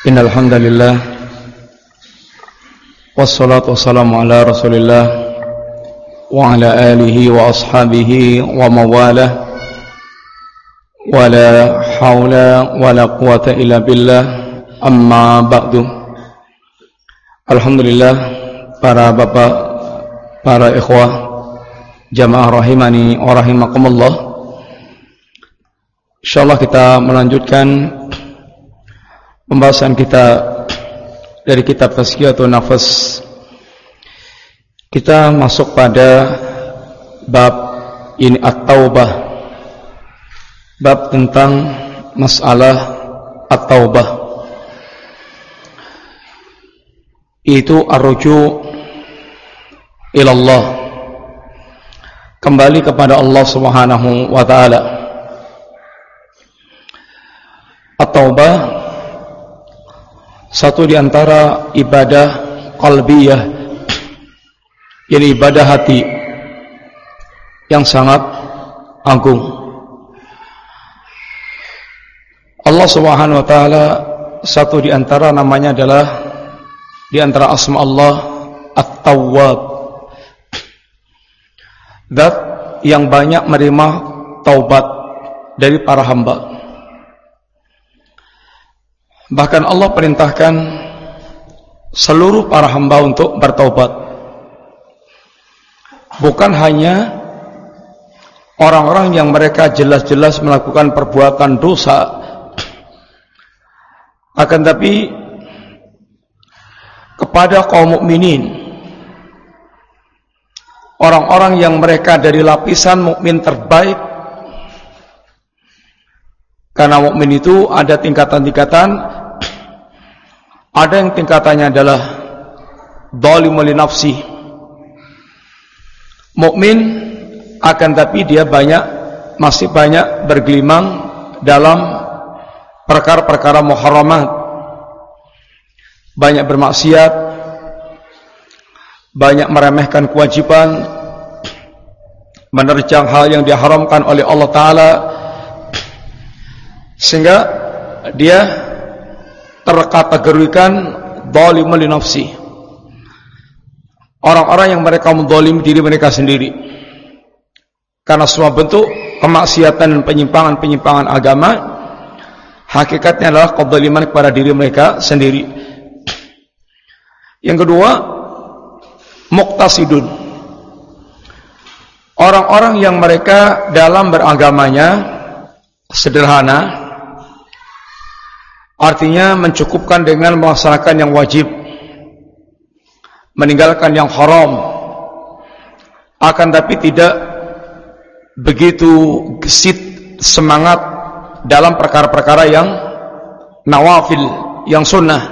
Innal hamdalillah wassalatu wassalamu ala Rasulillah wa ala alihi wa ashabihi wa mawalah wa la haula wa la quwata illa billah amma ba'du. Alhamdulillah, para bapak, para ikhwah jamaah rahimani wa rahimakumullah. Insyaallah kita melanjutkan pembahasan kita dari kitab Tazkiyatun Nafas. Kita masuk pada bab ini At-Taubah, bab tentang masalah At-Taubah, itu ar-ruju' ilallah, kembali kepada Allah Subhanahu wa ta'ala. At-Taubah satu di antara ibadah qalbiyah, yakni ibadah hati yang sangat agung. Allah Subhanahu wa taala, satu di antara namanya adalah, di antara asma Allah, At-Tawwab, zat yang banyak menerima taubat dari para hamba. Bahkan Allah perintahkan seluruh para hamba untuk bertaubat. Bukan hanya orang-orang yang mereka jelas-jelas melakukan perbuatan dosa, akan tapi kepada kaum mukminin, orang-orang yang mereka dari lapisan mukmin terbaik. Karena mukmin itu ada tingkatan-tingkatan. Ada yang tingkatannya adalah zalimul li nafsi, mukmin akan tapi dia masih banyak bergelimang dalam perkara-perkara muharramat, banyak bermaksiat, banyak meremehkan kewajiban, menerjang hal yang diharamkan oleh Allah Ta'ala, sehingga dia terkategorikan zalimul li nafsi, orang-orang yang mereka menzalimi diri mereka sendiri. Karena semua bentuk kemaksiatan dan penyimpangan agama hakikatnya adalah kezaliman kepada diri mereka sendiri. Yang kedua, muqtasidun, orang-orang yang mereka dalam beragamanya sederhana, artinya mencukupkan dengan melaksanakan yang wajib, meninggalkan yang haram, akan tapi tidak begitu gesit semangat dalam perkara-perkara yang nawafil, yang sunnah.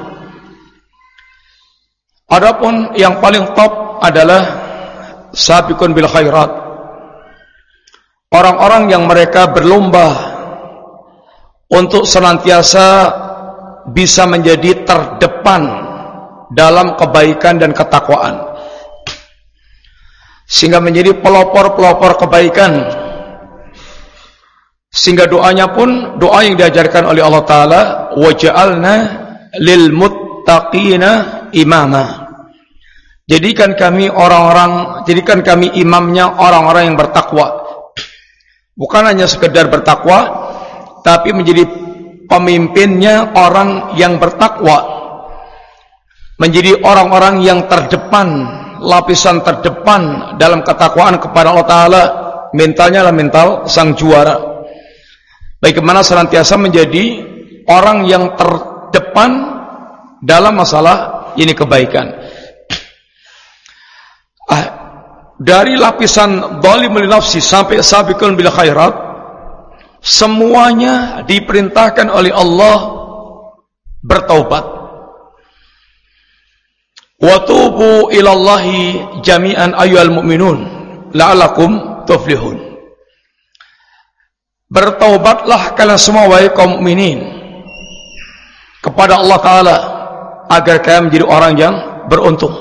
Adapun yang paling top adalah sabiqun bil khairat, orang-orang yang mereka berlomba untuk senantiasa bisa menjadi terdepan dalam kebaikan dan ketakwaan, sehingga menjadi pelopor-pelopor kebaikan, sehingga doanya pun doa yang diajarkan oleh Allah Ta'ala, waja'alna lil muttaqina imama, jadikan kami imamnya orang-orang yang bertakwa. Bukan hanya sekedar bertakwa, tapi menjadi pemimpinnya orang yang bertakwa, menjadi orang-orang yang terdepan, lapisan terdepan dalam ketakwaan kepada Allah Ta'ala. Mentalnya adalah mental sang juara. Bagaimana senantiasa menjadi orang yang terdepan dalam masalah ini kebaikan. Dari lapisan zalimul li nafsi sampai sabiqun bil khairat, semuanya diperintahkan oleh Allah bertaubat. Wa tubu ilallahi jami'an ayyuhal mu'minun la'alakum tuflihun. Bertaubatlah kalian semua wahai kaum mukminin kepada Allah Ta'ala agar kalian menjadi orang yang beruntung.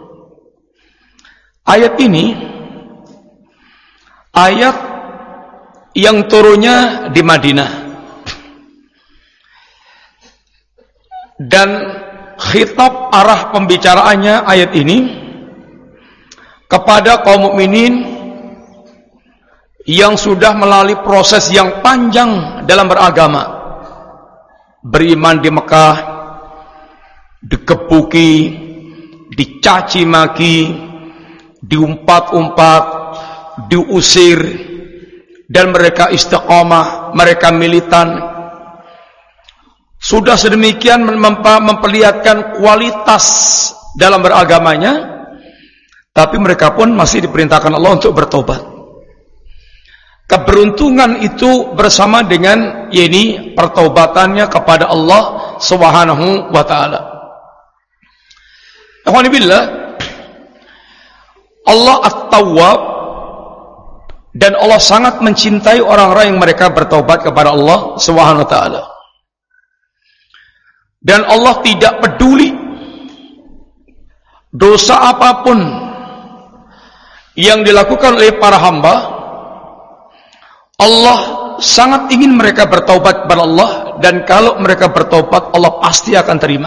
Ayat ini ayat yang turunnya di Madinah. Dan khitab arah pembicaraannya ayat ini kepada kaum mukminin yang sudah melalui proses yang panjang dalam beragama, beriman di Mekah, dikebuki, dicaci maki, diumpat-umpat, diusir, dan mereka istiqamah, mereka militan. Sudah sedemikian memperlihatkan kualitas dalam beragamanya, tapi mereka pun masih diperintahkan Allah untuk bertobat. Keberuntungan itu bersama dengan ini pertobatannya kepada Allah Subhanahu wa taala. Alhamdulillah, Allah At-Tawwab, dan Allah sangat mencintai orang-orang yang mereka bertobat kepada Allah Subhanahu wa taala. Dan Allah tidak peduli dosa apapun yang dilakukan oleh para hamba. Allah sangat ingin mereka bertaubat kepada Allah, dan kalau mereka bertaubat, Allah pasti akan terima.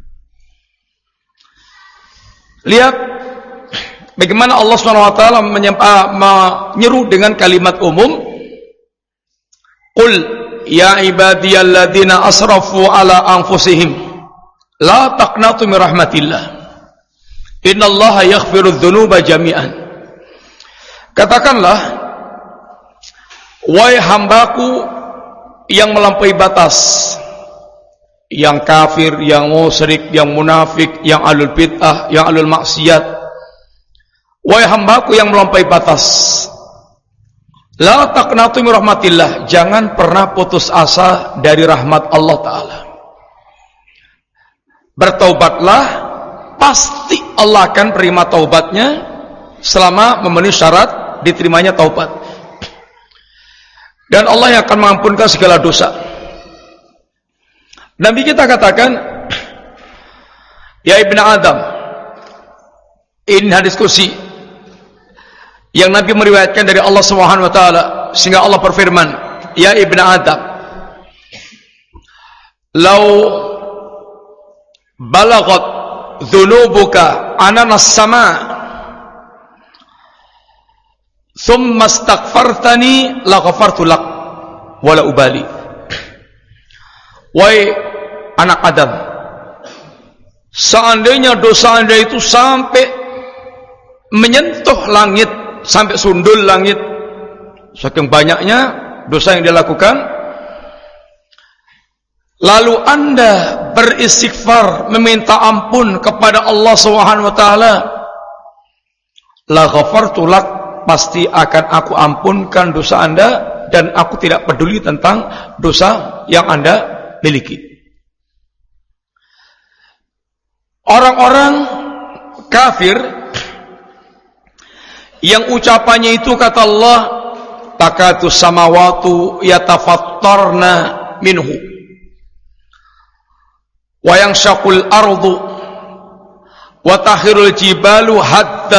Lihat bagaimana Allah SWT menyeru dengan kalimat umum, Qul ya ibadiyalladzina asrafu ala anfusihim la taqnatu min rahmatillah innallaha yaghfirudz dzunuba jami'an. Katakanlah, wahai hambaku yang melampaui batas, yang kafir, yang musyrik, yang munafik, yang ahlul bid'ah, yang ahlul maksiat, wahai hambaku yang melampaui batas, la taqnatu min rahmatillah, jangan pernah putus asa dari rahmat Allah Ta'ala. Bertaubatlah, pasti Allah akan terima taubatnya selama memenuhi syarat diterimanya taubat. Dan Allah yang akan mengampunkan segala dosa. Nabi kita katakan, ya Ibn Adam, ini hadis kursi yang Nabi meriwayatkan dari Allah Subhanahu wa taala, sehingga Allah berfirman, ya Ibn Adam, lau balagat dzunubuka ananas sama thumma astaghfartani la ghafartu lak wala ubali. Wahai anak Adam, seandainya dosa Anda itu sampai menyentuh langit, sampai sundul langit, saking banyaknya dosa yang dia lakukan, lalu Anda beristighfar, meminta ampun kepada Allah Subhanahu wa taala, la ghafartu lak, pasti akan aku ampunkan dosa Anda, dan aku tidak peduli tentang dosa yang Anda miliki. Orang-orang kafir yang ucapannya itu, kata Allah, takatu samawatu yatafattarna minhu wa yanshaqul ardu wa takhirul jibalu hatta,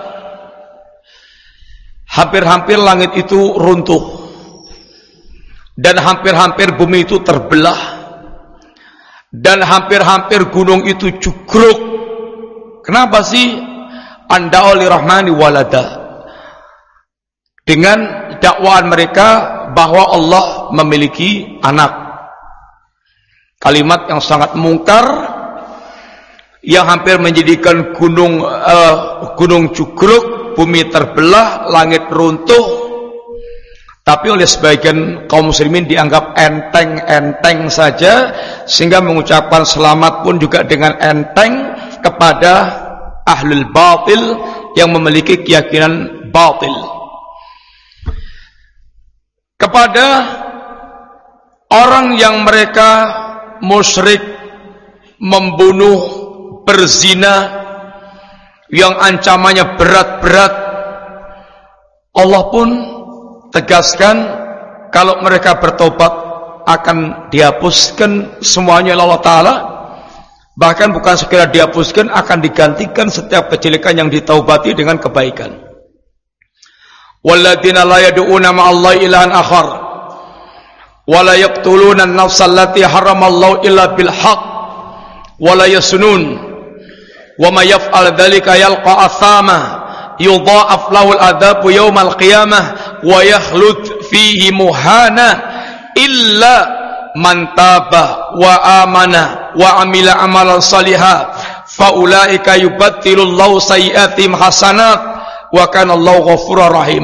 hampir-hampir langit itu runtuh dan hampir-hampir bumi itu terbelah dan hampir-hampir gunung itu jugruk. Kenapa sih? Anda'u lirahmani walada, dengan dakwaan mereka bahwa Allah memiliki anak. Kalimat yang sangat mungkar, yang hampir menjadikan gunung jugruk, bumi terbelah, langit runtuh. Tapi oleh sebagian kaum muslimin dianggap enteng-enteng saja, sehingga mengucapkan selamat pun juga dengan enteng kepada ahlul batil yang memiliki keyakinan batil. Kepada orang yang mereka musyrik, membunuh, berzina, yang ancamannya berat-berat, Allah pun tegaskan kalau mereka bertobat akan dihapuskan semuanya oleh Allah Ta'ala. Bahkan bukan sekedar dihapuskan, akan digantikan setiap kejelekan yang ditaubati dengan kebaikan. Walladzina la yad'una ma'allahi ilahan akhar wa la yaqtuluna an-nafsa allati haramallahu illa bil haqq wa la yasunun wa may yaf'al dzalika yalqa athama yudha'af lahu al-'adzabu yaumal qiyamah wa yakhlud fihi muhana illa man taba wa amana wa amila amalan salihah fa ulaika yubaddilullahu sayyi'atihim hasanat wa kana Allahu ghafurur rahim.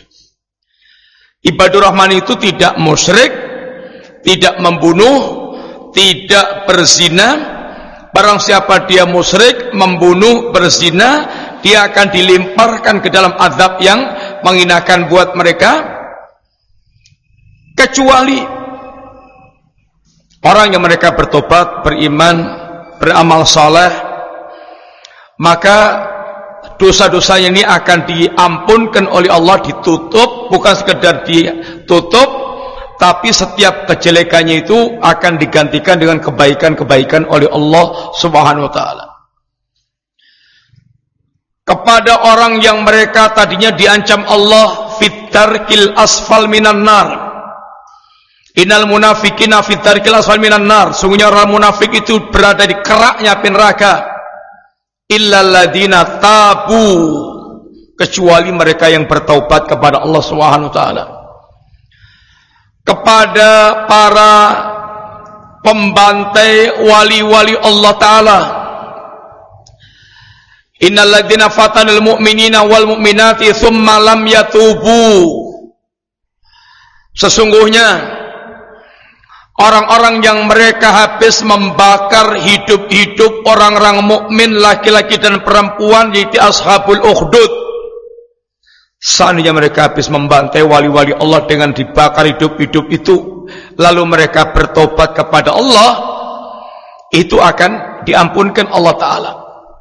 Ibadur Rahman itu tidak musyrik, tidak membunuh, tidak berzina. Barang siapa dia musyrik, membunuh, berzina, dia akan dilemparkan ke dalam azab yang menghinakan buat mereka, kecuali orang yang mereka bertobat, beriman, beramal saleh, maka dosa-dosanya ini akan diampunkan oleh Allah, ditutup, bukan sekedar ditutup, tapi setiap kejelekannya itu akan digantikan dengan kebaikan-kebaikan oleh Allah Subhanahu wa taala. Kepada orang yang mereka tadinya diancam Allah fitarkil asfal minan nar, innal munafiqina fitarkil asfal minan nar, sungguhnya orang munafik itu berada di keraknya api neraka, illal ladina tabu, kecuali mereka yang bertaubat kepada Allah Subhanahu wa taala. Kepada para pembantai wali-wali Allah taala, innal ladina fatanul mu'minina wal mu'minati tsumma lam yatubu, sesungguhnya orang-orang yang mereka habis membakar hidup-hidup orang-orang mukmin laki-laki dan perempuan, yaitu ashabul ukhdud. Seandainya mereka habis membantai wali-wali Allah dengan dibakar hidup-hidup itu, lalu mereka bertobat kepada Allah, itu akan diampunkan Allah Ta'ala.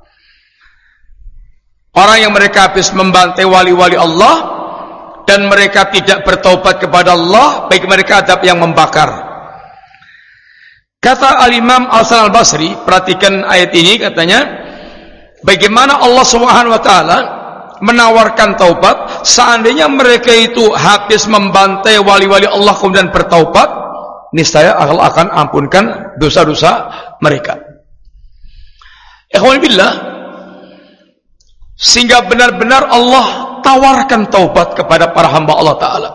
Orang yang mereka habis membantai wali-wali Allah dan mereka tidak bertobat kepada Allah, bagi mereka adab yang membakar. Kata Al-Imam Al-Hasan Al-Basri, perhatikan ayat ini, katanya, bagaimana Allah Subhanahu wa taala menawarkan taubat seandainya mereka itu habis membantai wali-wali Allah kemudian bertaubat, niscaya Allah akan ampunkan dosa-dosa mereka. Ikhwan billah, sehingga benar-benar Allah tawarkan taubat kepada para hamba Allah Ta'ala.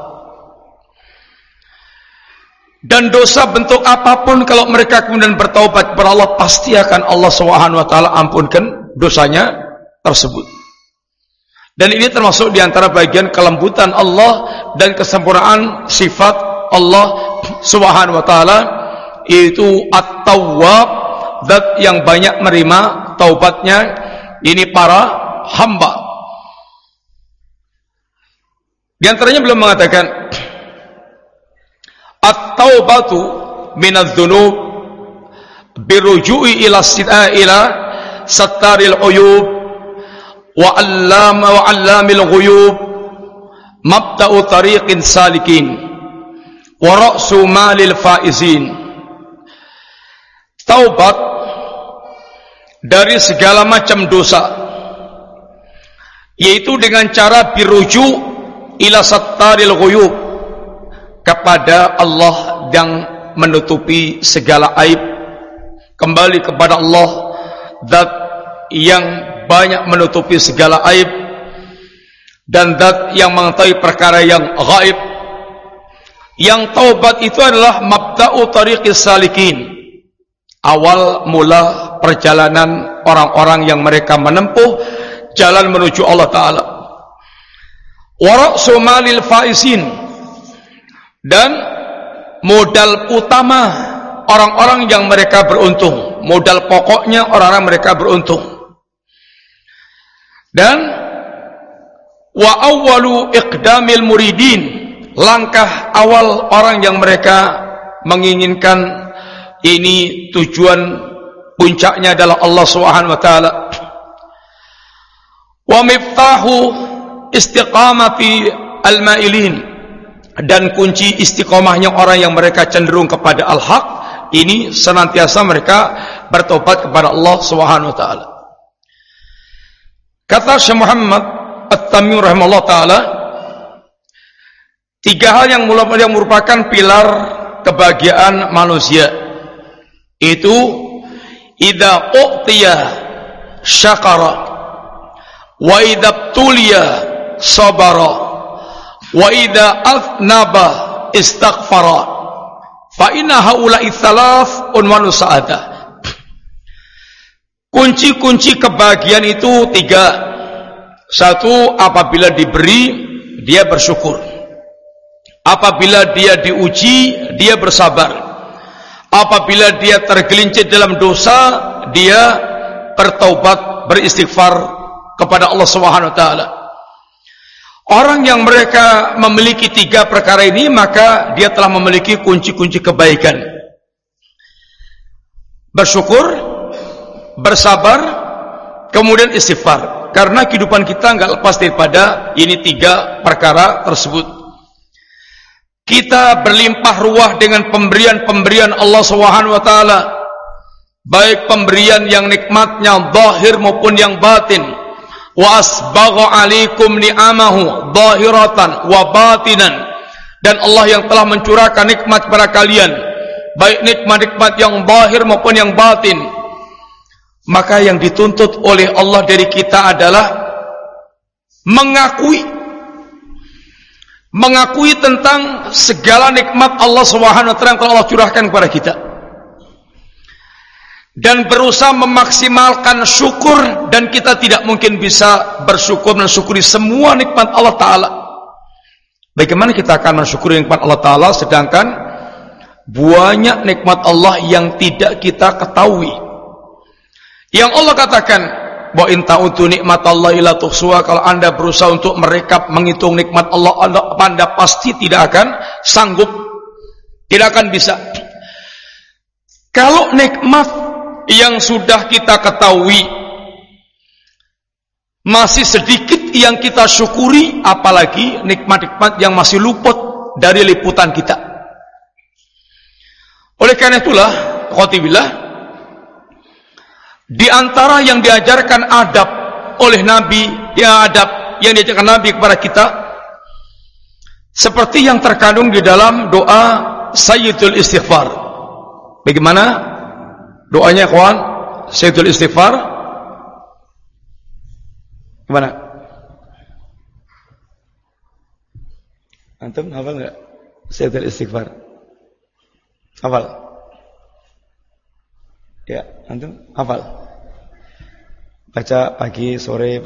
Dan dosa bentuk apapun kalau mereka kemudian bertaubat kepada Allah, pasti akan Allah Subhanahu wa taala ampunkan dosanya tersebut. Dan ini termasuk diantara bagian kelembutan Allah dan kesempurnaan sifat Allah Subhanahu wa taala, yaitu At-Tawwab, zat yang banyak menerima taubatnya ini para hamba. Di antaranya belum mengatakan at-taubatu minadz-dzunub biruju'i ila sattaril uyub wa 'allamil ghuyub mabda'u tariqin salikin wa ra'su malil faizin. Taubat dari segala macam dosa, yaitu dengan cara biruju' ila sattaril ghuyub, kepada Allah yang menutupi segala aib, kembali kepada Allah zat yang banyak menutupi segala aib dan zat yang mengetahui perkara yang gaib. Yang taubat itu adalah mabda'u tariqis salikin, awal mula perjalanan orang-orang yang mereka menempuh jalan menuju Allah Ta'ala. Wa ra'su malil faizin, dan modal utama orang-orang yang mereka beruntung, modal pokoknya orang-orang mereka beruntung. Dan wa awwalu iqdamil muridin, langkah awal orang yang mereka menginginkan ini tujuan puncaknya adalah Allah Subhanahu wa taala. Wa miftahu istiqamati al-mailin, dan kunci istiqomahnya orang yang mereka cenderung kepada al-haq ini senantiasa mereka bertobat kepada Allah Subhanahu wa taala. Kata Syekh Muhammad At-Tamimi rahimahullah taala, tiga hal yang merupakan pilar kebahagiaan manusia, itu idza u'tiya syakara wa idza tuliya sabara wa idza athnaba istaghfara fa inna haula'i thalath unwanu sa'adah. Kunci-kunci kebahagiaan itu 3. 1, apabila diberi dia bersyukur, apabila dia diuji dia bersabar, apabila dia tergelincir dalam dosa dia bertaubat, beristighfar kepada Allah Subhanahu wa taala. Orang yang mereka memiliki 3 perkara ini, maka dia telah memiliki kunci-kunci kebaikan. Bersyukur, bersabar, kemudian istighfar. Karena kehidupan kita enggak lepas daripada ini 3 perkara tersebut. Kita berlimpah ruah dengan pemberian-pemberian Allah Subhanahu wa taala, baik pemberian yang nikmatnya zahir maupun yang batin. Wa asbagha 'alaikum ni'amahu zahiratan wa batinan. Dan Allah yang telah mencurahkan nikmat kepada kalian, baik nikmat-nikmat yang zahir maupun yang batin. Maka yang dituntut oleh Allah dari kita adalah mengakui tentang segala nikmat Allah Subhanahu wa taala yang telah Allah curahkan kepada kita, dan berusaha memaksimalkan syukur. Dan kita tidak mungkin bisa bersyukur dan mensyukuri semua nikmat Allah taala. Bagaimana kita akan mensyukuri nikmat Allah taala sedangkan banyak nikmat Allah yang tidak kita ketahui? Yang Allah katakan, wa in ta'udu nikmatallahi la tuhsuha, kalau Anda berusaha untuk merekap menghitung nikmat Allah, Anda pasti tidak akan sanggup, tidak akan bisa. Kalau nikmat yang sudah kita ketahui masih sedikit yang kita syukuri, apalagi nikmat-nikmat yang masih luput dari liputan kita. Oleh karena itulah, khotibillah, di antara yang diajarkan adab oleh Nabi, adab yang diajarkan Nabi kepada kita, seperti yang terkandung di dalam doa Sayyidul Istighfar. Bagaimana doanya, kawan? Sayyidul Istighfar gimana? Antum hafal enggak Sayyidul Istighfar? Hafal? Ya, antum hafal? Baca pagi sore.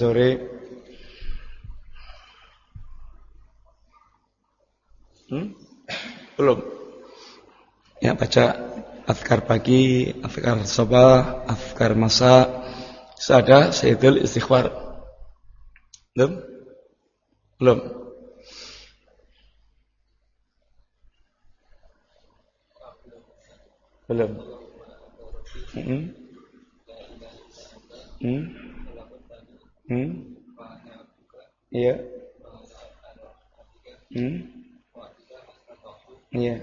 Belum? Ya, baca azkar pagi, azkar sabah, azkar masa. Ada Sayyidul Istighfar. Belum? Iya. Iya.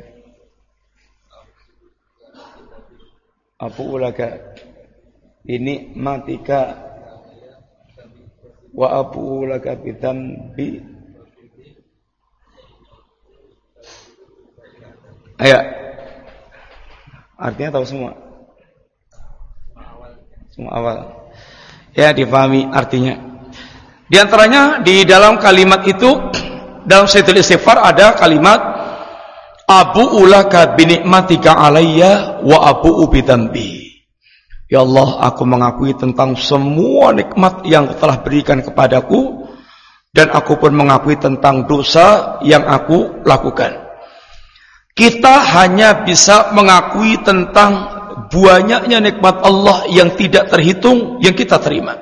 Apu ulaka ini matika wa apu ulaka bitambi. Ayo. Artinya tahu semua? Semua awal. Ya, difahami artinya. Di antaranya di dalam kalimat itu, dalam Sayyidul Istighfar ada kalimat abu'u laka binikmatika alayya wa abu'u bidzambi. Ya Allah, aku mengakui tentang semua nikmat yang telah berikan kepadaku, dan aku pun mengakui tentang dosa yang aku lakukan. Kita hanya bisa mengakui tentang banyaknya nikmat Allah yang tidak terhitung yang kita terima.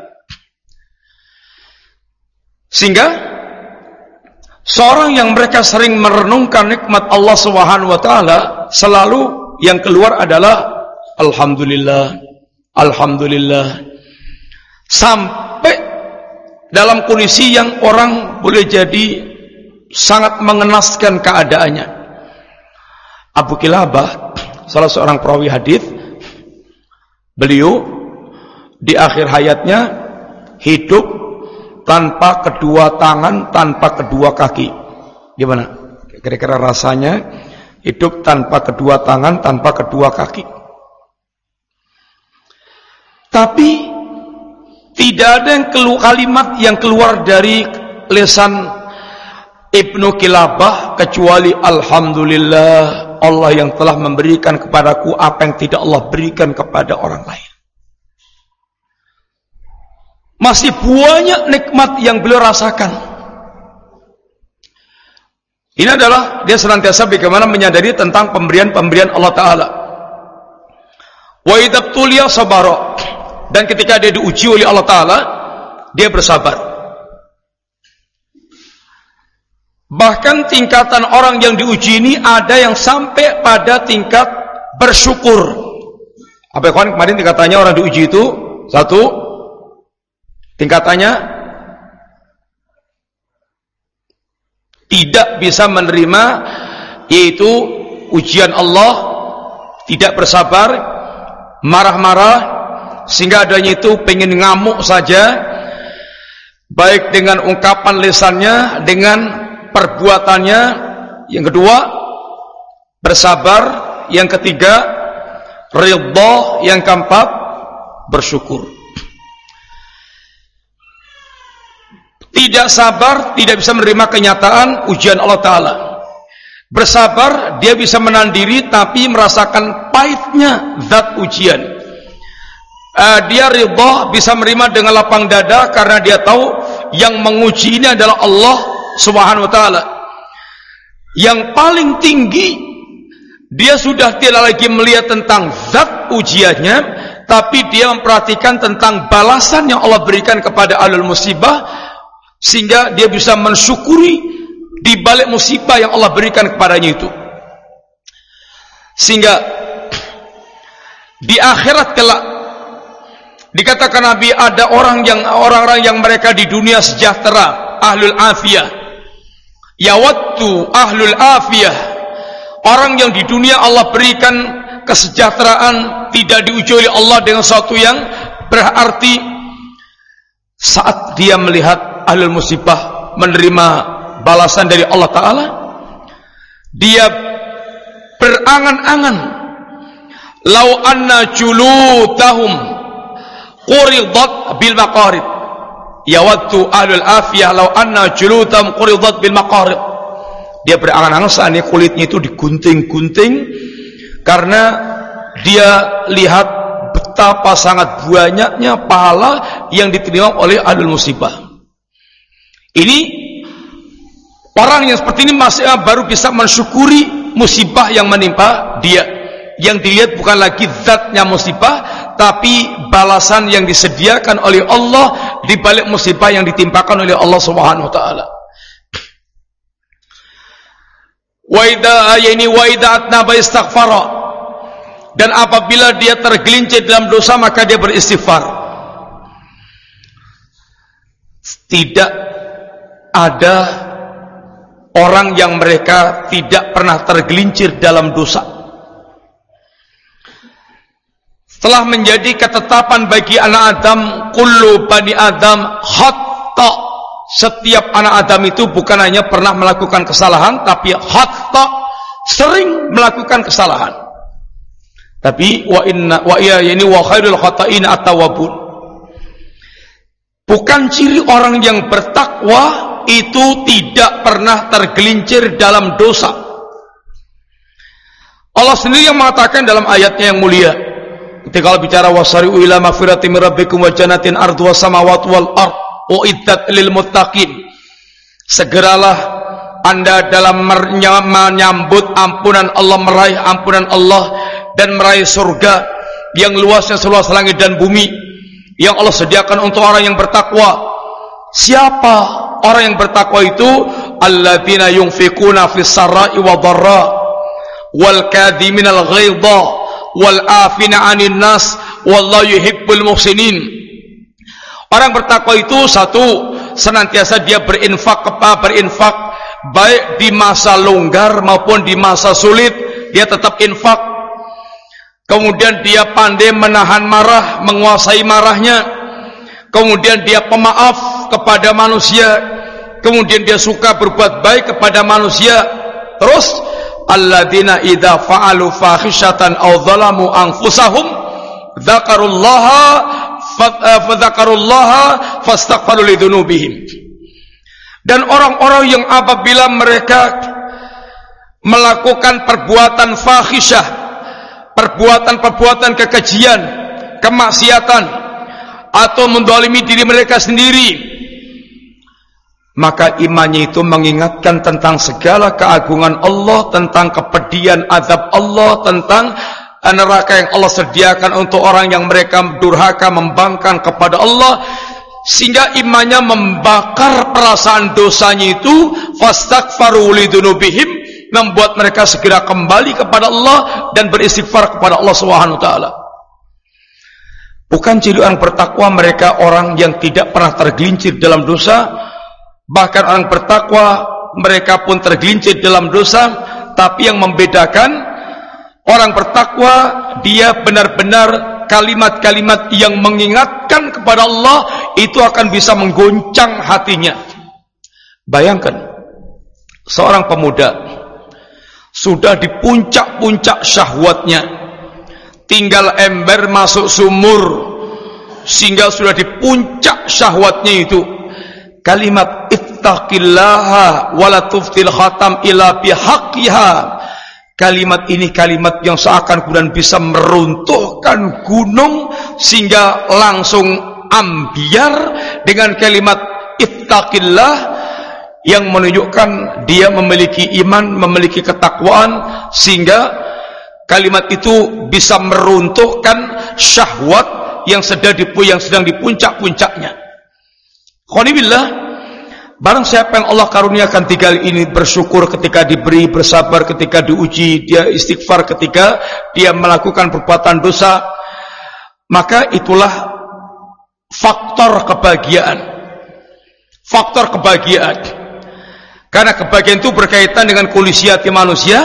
Sehingga seorang yang mereka sering merenungkan nikmat Allah Subhanahu wa taala, selalu yang keluar adalah alhamdulillah, alhamdulillah. Sampai dalam kondisi yang orang boleh jadi sangat mengenaskan keadaannya. Abu Kilabah, salah seorang perawi hadis, beliau di akhir hayatnya hidup tanpa kedua tangan, tanpa kedua kaki. Gimana? Kira-kira rasanya hidup tanpa kedua tangan, tanpa kedua kaki. tapi tidak ada kalimat yang keluar dari lisan Ibnu Kilabah kecuali alhamdulillah, Allah yang telah memberikan kepadaku apa yang tidak Allah berikan kepada orang lain. Masih banyak nikmat yang beliau rasakan. Ini adalah dia senantiasa bagaimana menyadari tentang pemberian-pemberian Allah Ta'ala. Wa idza tuliya sabara, dan ketika dia diuji oleh Allah Ta'ala, dia bersabar. Bahkan tingkatan orang yang diuji ini ada yang sampai pada tingkat bersyukur. Apa kawan kemarin tingkatannya orang diuji itu? Satu, tingkatannya tidak bisa menerima, yaitu ujian Allah, tidak bersabar, marah-marah, sehingga adanya itu pengen ngamuk saja, baik dengan ungkapan lisannya, dengan perbuatannya. Yang kedua, bersabar. Yang ketiga, ridha. Yang keempat, bersyukur. Tidak sabar, tidak bisa menerima kenyataan ujian Allah Ta'ala. Bersabar, dia bisa menahan diri tapi merasakan pahitnya zat ujian. Dia ridha, bisa menerima dengan lapang dada karena dia tahu yang menguji ini adalah Allah Subhanahu wa Ta'ala. Yang paling tinggi, dia sudah tidak lagi melihat tentang zat ujiannya, tapi dia memperhatikan tentang balasan yang Allah berikan kepada ahlul musibah, sehingga dia bisa mensyukuri di balik musibah yang Allah berikan kepadanya itu. Sehingga di akhirat kelak dikatakan Nabi, ada orang-orang yang mereka di dunia sejahtera, ahlul afiyah. Yawaddu ahlul afiyah, orang yang di dunia Allah berikan kesejahteraan, tidak diuji oleh Allah dengan sesuatu yang berarti, saat dia melihat ahlul musibah menerima balasan dari Allah Ta'ala, dia berangan-angan, lau anna julutahum quridat bil maqarid. Yawaddu ahlul afiyah lau anna julutahum quridat bil maqarid. Dia berangan-angan seandainya kulitnya itu digunting-gunting, karena dia lihat betapa sangat banyaknya pahala yang diterima oleh ahlul musibah. Ini orang yang seperti ini masih baru bisa mensyukuri musibah yang menimpa dia. Yang dilihat bukan lagi zatnya musibah, tapi balasan yang disediakan oleh Allah di balik musibah yang ditimpakan oleh Allah Subhanahu wa Ta'ala. Wa idza atnaba istaghfara, dan apabila dia tergelincir dalam dosa maka dia beristighfar. Tidak ada orang yang mereka tidak pernah tergelincir dalam dosa. Telah menjadi ketetapan bagi anak Adam, kullu bani Adam khata. Setiap anak Adam itu bukan hanya pernah melakukan kesalahan, tapi khata, sering melakukan kesalahan. Tapi wa khairul khata'in at-tawwabun. Bukan ciri orang yang bertakwa itu tidak pernah tergelincir dalam dosa. Allah sendiri yang mengatakan dalam ayatnya yang mulia, ketika bicara wasari'u ila magfiratin min rabbikum wa jannatin arduha samawati wal ard uiddat lil muttaqin. Segeralah Anda dalam menyambut ampunan Allah, meraih ampunan Allah dan meraih surga yang luasnya seluas langit dan bumi, yang Allah sediakan untuk orang yang bertakwa. Siapa orang yang bertakwa itu? Alladzina yunfiquna fis sarai wa dharra wal kadhiminal ghaidha wal afina 'anil nas wallahu yuhibbul muhsinin. Orang bertakwa itu satu, senantiasa dia berinfak baik di masa longgar maupun di masa sulit, dia tetap infak. Kemudian dia pandai menahan marah, menguasai marahnya. Kemudian dia pemaaf kepada manusia. Kemudian dia suka berbuat baik kepada manusia. Terus alladzina idza fa'alu fahisyatan aw zalamu anfusahum dzakarullaha fadzakarullaha fastaghfaru lidzunubihim. Dan orang-orang yang apabila mereka melakukan perbuatan fahisyah, perbuatan kekejian, kemaksiatan, atau mendolimi diri mereka sendiri, maka imannya itu mengingatkan tentang segala keagungan Allah, tentang kepedihan azab Allah, tentang neraka yang Allah sediakan untuk orang yang mereka durhaka membangkang kepada Allah, sehingga imannya membakar perasaan dosanya itu. Fastaghfaru lidzunubihim, membuat mereka segera kembali kepada Allah dan beristighfar kepada Allah Subhanahu wa taala. Bukan ciri orang bertakwa mereka orang yang tidak pernah tergelincir dalam dosa. Bahkan orang bertakwa mereka pun tergelincir dalam dosa. Tapi yang membedakan, orang bertakwa dia benar-benar kalimat-kalimat yang mengingatkan kepada Allah itu akan bisa menggoncang hatinya. Bayangkan seorang pemuda sudah di puncak-puncak syahwatnya, tinggal ember masuk sumur, sehingga sudah di puncak syahwatnya itu, kalimat ittaqillaha wala tuftil khatam ila bihaqqiha. Kalimat ini kalimat yang seakan kemudian bisa meruntuhkan gunung sehingga langsung ambiar dengan kalimat ittaqillah yang menunjukkan dia memiliki iman, memiliki ketakwaan, sehingga kalimat itu bisa meruntuhkan syahwat yang sedang di puncak-puncaknya. Khonibillah, barang siapa yang Allah karuniakan 3 ini, bersyukur ketika diberi, bersabar ketika diuji, dia istighfar ketika dia melakukan perbuatan dosa, maka itulah faktor kebahagiaan. Faktor kebahagiaan. Karena kebahagiaan itu berkaitan dengan kondisi hati manusia,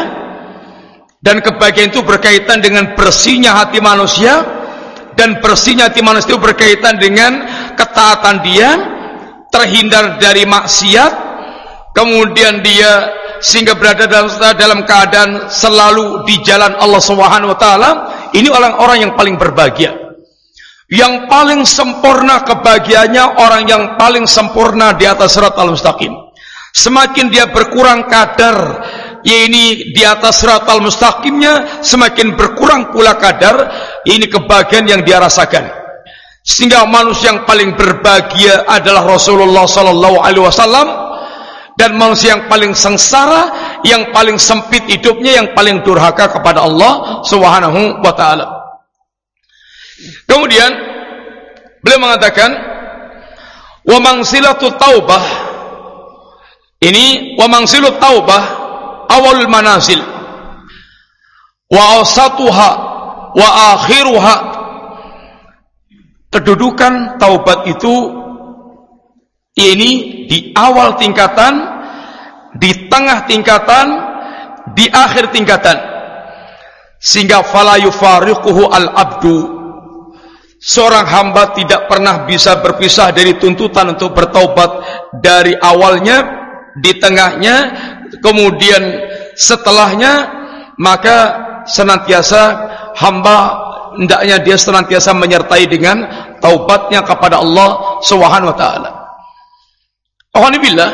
dan kebahagiaan itu berkaitan dengan bersihnya hati manusia, dan bersihnya hati manusia itu berkaitan dengan ketaatan dia, terhindar dari maksiat, kemudian dia sehingga berada dalam keadaan selalu di jalan Allah Subhanahu wa taala. Ini orang-orang yang paling berbahagia. Yang paling sempurna kebahagiaannya orang yang paling sempurna di atas siratal mustaqim. Semakin dia berkurang kadar ini di atas siratal mustaqimnya, semakin berkurang pula kadar ini kebahagiaan yang dia rasakan. Sehingga manusia yang paling berbahagia adalah Rasulullah sallallahu alaihi wasallam, dan manusia yang paling sengsara, yang paling sempit hidupnya, yang paling durhaka kepada Allah Subhanahu wa taala. Kemudian beliau mengatakan, wa mangsilatu taubah, ini wa mangsilut taubah awalul manazil wa awsatuha wa akhiruha. Kedudukan taubat itu ini di awal tingkatan, di tengah tingkatan, di akhir tingkatan, sehingga fala yufariquhu al-abdu, seorang hamba tidak pernah bisa berpisah dari tuntutan untuk bertaubat dari awalnya, di tengahnya, kemudian setelahnya. Maka senantiasa hamba hendaknya dia senantiasa menyertai dengan taubatnya kepada Allah Subhanahu wa taala. Alhamdulillah,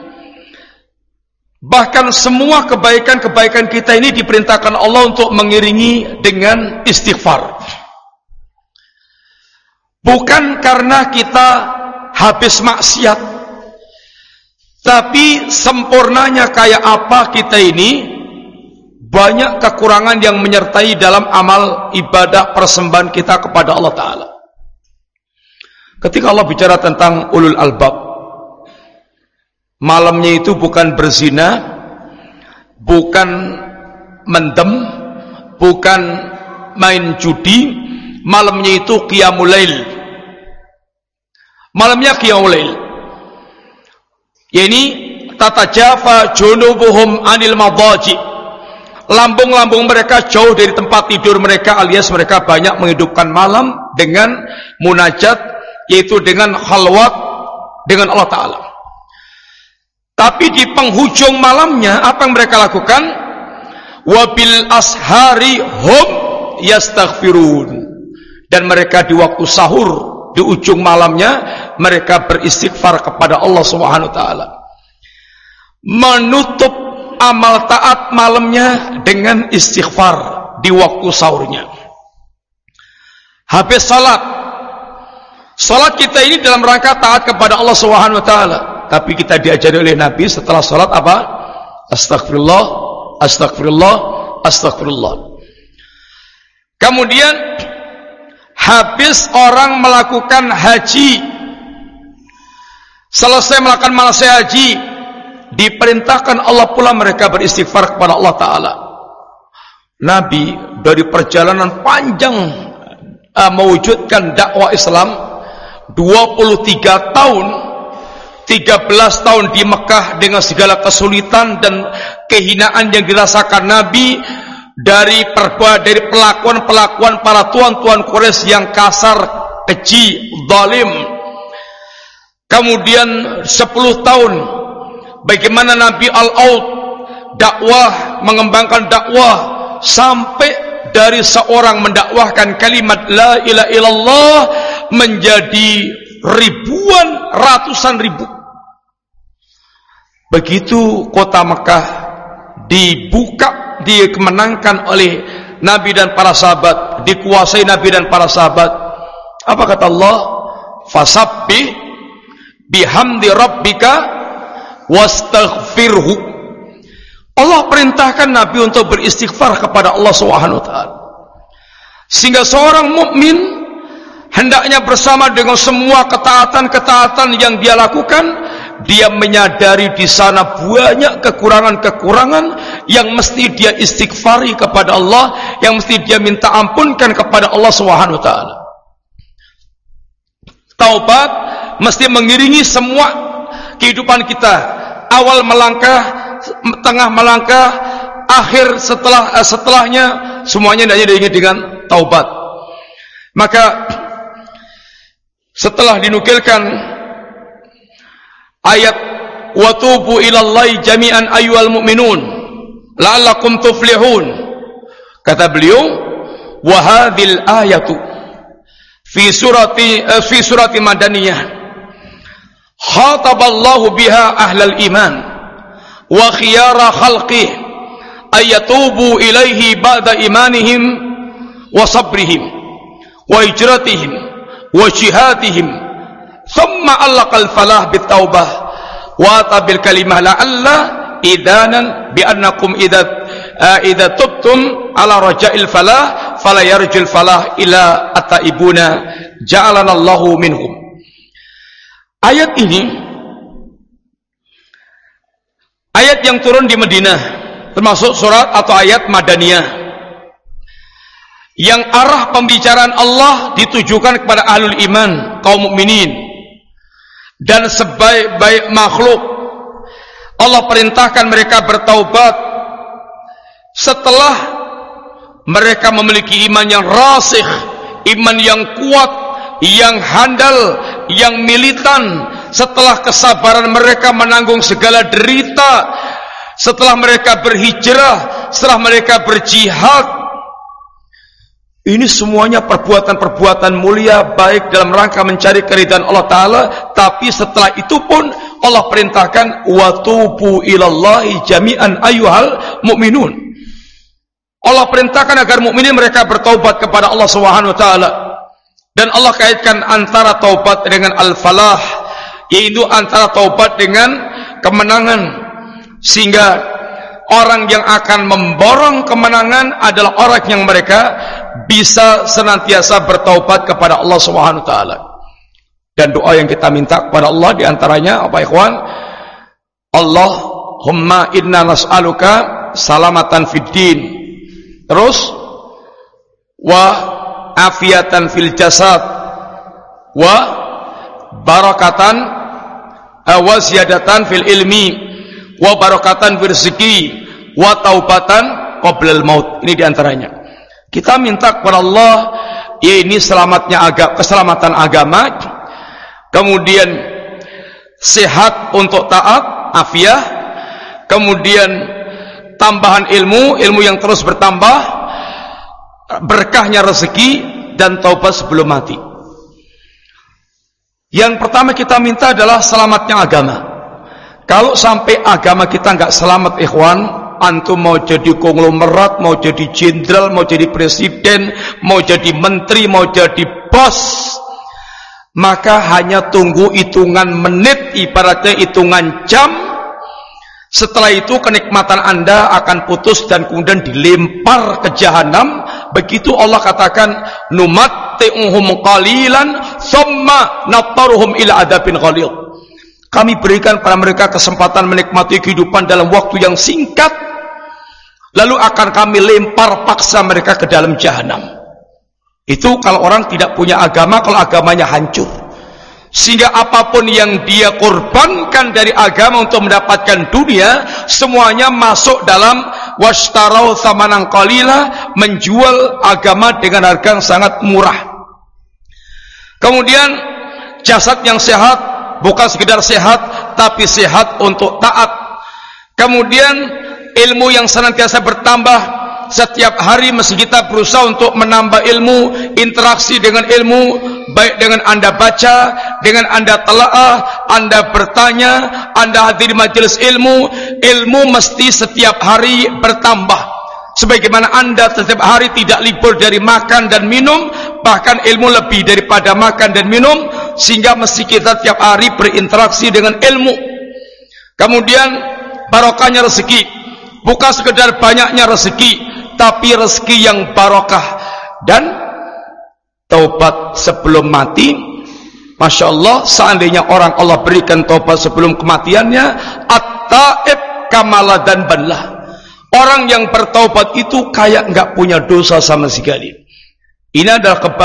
bahkan semua kebaikan-kebaikan kita ini diperintahkan Allah untuk mengiringi dengan istighfar. Bukan karena kita habis maksiat, tapi sempurnanya kayak apa kita ini, banyak kekurangan yang menyertai dalam amal ibadah persembahan kita kepada Allah Ta'ala. Ketika Allah bicara tentang ulul albab, malamnya itu bukan berzina, bukan mendem, bukan main judi, malamnya itu qiyamul lail. Malamnya qiyamul lail. Yani tatajafa junubuhum anil madaji, lambung-lambung mereka jauh dari tempat tidur mereka, alias mereka banyak menghidupkan malam dengan munajat, yaitu dengan khalwat dengan Allah Ta'ala. Tapi di penghujung malamnya apa yang mereka lakukan? Wabil ashari hum yastaghfirun, dan mereka di waktu sahur di ujung malamnya mereka beristighfar kepada Allah Subhanahu wa taala. Menutup amal taat malamnya dengan istighfar di waktu sahurnya. Habis salat kita ini dalam rangka taat kepada Allah Subhanahu wa taala, tapi kita diajari oleh Nabi setelah salat apa? Astagfirullah, astagfirullah, astagfirullah. Kemudian habis orang melakukan haji, selesai melakukan manasik haji, diperintahkan Allah pula mereka beristighfar kepada Allah Ta'ala. Nabi dari perjalanan panjang mewujudkan dakwah Islam, 23 tahun, 13 tahun di Mekah dengan segala kesulitan dan kehinaan yang dirasakan Nabi dari pelakuan-pelakuan para tuan-tuan Quraisy yang kasar, keji, zalim. Kemudian 10 tahun bagaimana Nabi al-Aud dakwah, mengembangkan dakwah sampai dari seorang mendakwahkan kalimat la ilaha illallah menjadi ribuan, ratusan ribu. Begitu kota Mekah dibuka, dikemenangkan oleh Nabi dan para sahabat, dikuasai Nabi dan para sahabat. Apa kata Allah? Fasabbih bihamdi rabbika wastaghfirhu. Allah perintahkan Nabi untuk beristighfar kepada Allah Subhanahu wa taala. Sehingga seorang mukmin hendaknya bersama dengan semua ketaatan-ketaatan yang dia lakukan, dia menyadari di sana banyak kekurangan-kekurangan yang mesti dia istighfari kepada Allah, yang mesti dia minta ampunkan kepada Allah Subhanahu wa taala. Taubat mesti mengiringi semua kehidupan kita. Awal melangkah, tengah melangkah, akhir setelahnya semuanya hendaknya diiringi dengan taubat. Maka setelah dinukilkan ayat wa tubu ilallahi jami'an ayyuhal mu'minun la'allakum tuflihun, kata beliau wa hadhil ayatu fi surati madaniyah khataballahu biha ahlal iman wa khiyara khalqih ayatubu ilaihi ba'da imanihim wa sabrihim wa hijratihim wa jihadihim thumma allaqal falah bitaubah wa tabil kalimah la'alla idanan bi annakum idza tubtum ala raja'il falah fala yarjul falah ila ataibuna ja'alana Allahu minhum. Ayat ini ayat yang turun di Madinah, termasuk surat atau ayat Madaniyah, yang arah pembicaraan Allah ditujukan kepada ahlul iman, kaum mukminin, dan sebaik-baik makhluk. Allah perintahkan mereka bertaubat setelah mereka memiliki iman yang rasikh, iman yang kuat, yang handal, yang militan. Setelah kesabaran mereka menanggung segala derita, setelah mereka berhijrah, setelah mereka berjihad, ini semuanya perbuatan-perbuatan mulia baik dalam rangka mencari keridhaan Allah Ta'ala. Tapi setelah itu pun Allah perintahkan wa tubu ilallahi jami'an ayyuhal mu'minun. Allah perintahkan agar mukminin mereka bertaubat kepada Allah Subhanahu wa taala. Dan Allah kaitkan antara taubat dengan al-falah, yaitu antara taubat dengan kemenangan. Sehingga orang yang akan memborong kemenangan adalah orang yang mereka bisa senantiasa bertaubat kepada Allah Subhanahu wa taala. Dan doa yang kita minta kepada Allah diantaranya apa ikhwan? Allahumma inna nas'aluka salamatan fid din. Terus wa afiatan fil jasad wa barakatan wa ziyadatan fil ilmi wa barakatan fil rizqi wa taubatan qablal maut. Ini diantaranya kita minta kepada Allah, ya ini keselamatan agama, kemudian sehat untuk taat, afiah, kemudian tambahan ilmu yang terus bertambah, berkahnya rezeki, dan taubat sebelum mati. Yang pertama kita minta adalah selamatnya agama. Kalau sampai agama kita nggak selamat, ikhwan, antum mau jadi konglomerat, mau jadi jenderal, mau jadi presiden, mau jadi menteri, mau jadi bos, maka hanya tunggu hitungan menit, ibaratnya hitungan jam. Setelah itu kenikmatan Anda akan putus dan kemudian dilempar ke jahanam. Begitu Allah katakan, numatti'uhum qalilan thumma nattaruhum ila adabin ghalidh. Kami berikan pada mereka kesempatan menikmati kehidupan dalam waktu yang singkat, lalu akan kami lempar paksa mereka ke dalam jahanam. Itu kalau orang tidak punya agama, kalau agamanya hancur. Sehingga apapun yang dia korbankan dari agama untuk mendapatkan dunia, semuanya masuk dalam washtarau tsamanan qalila, menjual agama dengan harga yang sangat murah. Kemudian jasad yang sehat, bukan sekedar sehat, tapi sehat untuk taat. Kemudian ilmu yang senantiasa bertambah setiap hari, mesti kita berusaha untuk menambah ilmu, interaksi dengan ilmu, baik dengan Anda baca, dengan Anda telaah, Anda bertanya, Anda hadir majelis ilmu. Ilmu mesti setiap hari bertambah. Sebagaimana Anda setiap hari tidak libur dari makan dan minum, bahkan ilmu lebih daripada makan dan minum, sehingga mesti kita tiap hari berinteraksi dengan ilmu. Kemudian barokahnya rezeki, bukan sekedar banyaknya rezeki, tapi rezeki yang barokah. Dan taubat sebelum mati, Masya Allah, seandainya orang Allah berikan taubat sebelum kematiannya, at-taib kamala dan banlah. Orang yang bertaubat itu kayak nggak punya dosa sama sekali. Inilah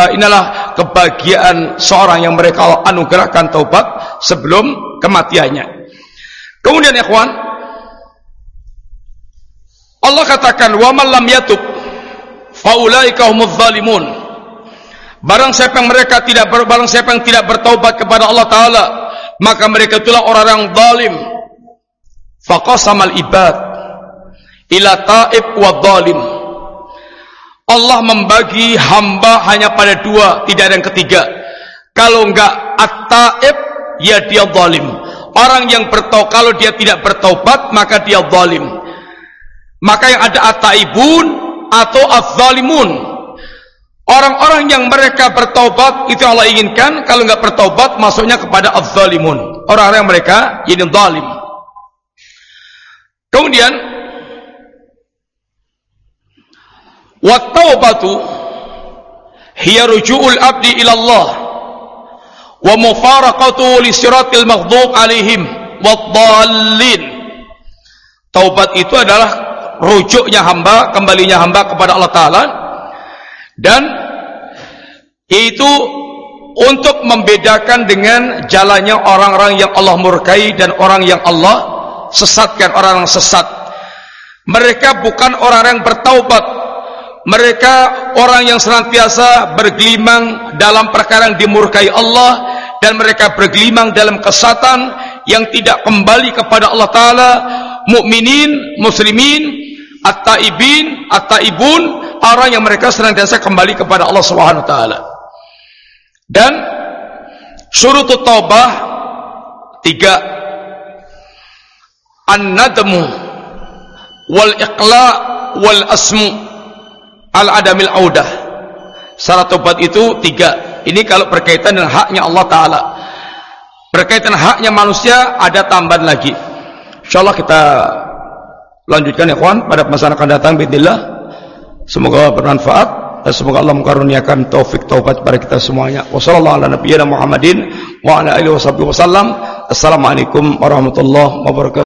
kebahagiaan seorang yang mereka Allah anugerahkan taubat sebelum kematiannya. Kemudian ikhwan, Allah katakan, wa man lam yatub fa ulaika humudz zalimun. Barang siapa yang tidak bertaubat kepada Allah Taala, maka mereka itulah orang yang zalim. Faqasamal ibad ila taib wa zalim. Allah membagi hamba hanya pada dua, tidak ada yang ketiga. Kalau enggak at-taib, ya dia zalim. Orang yang bertaubat, kalau dia tidak bertaubat, maka dia zalim. Maka yang ada at-taibun atau az-zalimun. Orang-orang yang mereka bertaubat itu Allah inginkan. Kalau enggak bertaubat, masuknya kepada az-zalimun. Orang-orang yang mereka ini zalim. Kemudian wat-taubatu hiya ruju'ul abdi ila Allah wa mufaraqatu li siratil maghdhub alaihim wad-dhallin. Taubat itu adalah rujuknya hamba, kembalinya hamba kepada Allah Ta'ala, dan itu untuk membedakan dengan jalannya orang-orang yang Allah murkai dan orang yang Allah sesatkan, orang yang sesat. Mereka bukan orang yang bertaubat. Mereka orang yang senantiasa bergelimang dalam perkara yang dimurkai Allah, dan mereka bergelimang dalam kesatan yang tidak kembali kepada Allah Ta'ala. Mukminin, muslimin, at-taibin, at-taibun, orang yang mereka senantiasa kembali kepada Allah Subhanahu wa taala. Dan syurutut taubah 3. An-nadmu wal iqla wal asmu al-adamil audah. Syarat taubat itu 3. Ini kalau berkaitan dengan haknya Allah Ta'ala. Berkaitan haknya manusia ada tambahan lagi. InsyaAllah kita lanjutkan ya kawan pada masa akan datang bismillah. Semoga bermanfaat dan semoga Allah mengaruniakan taufik taubat kepada kita semuanya. Wassalamualaikum warahmatullahi wabarakatuh.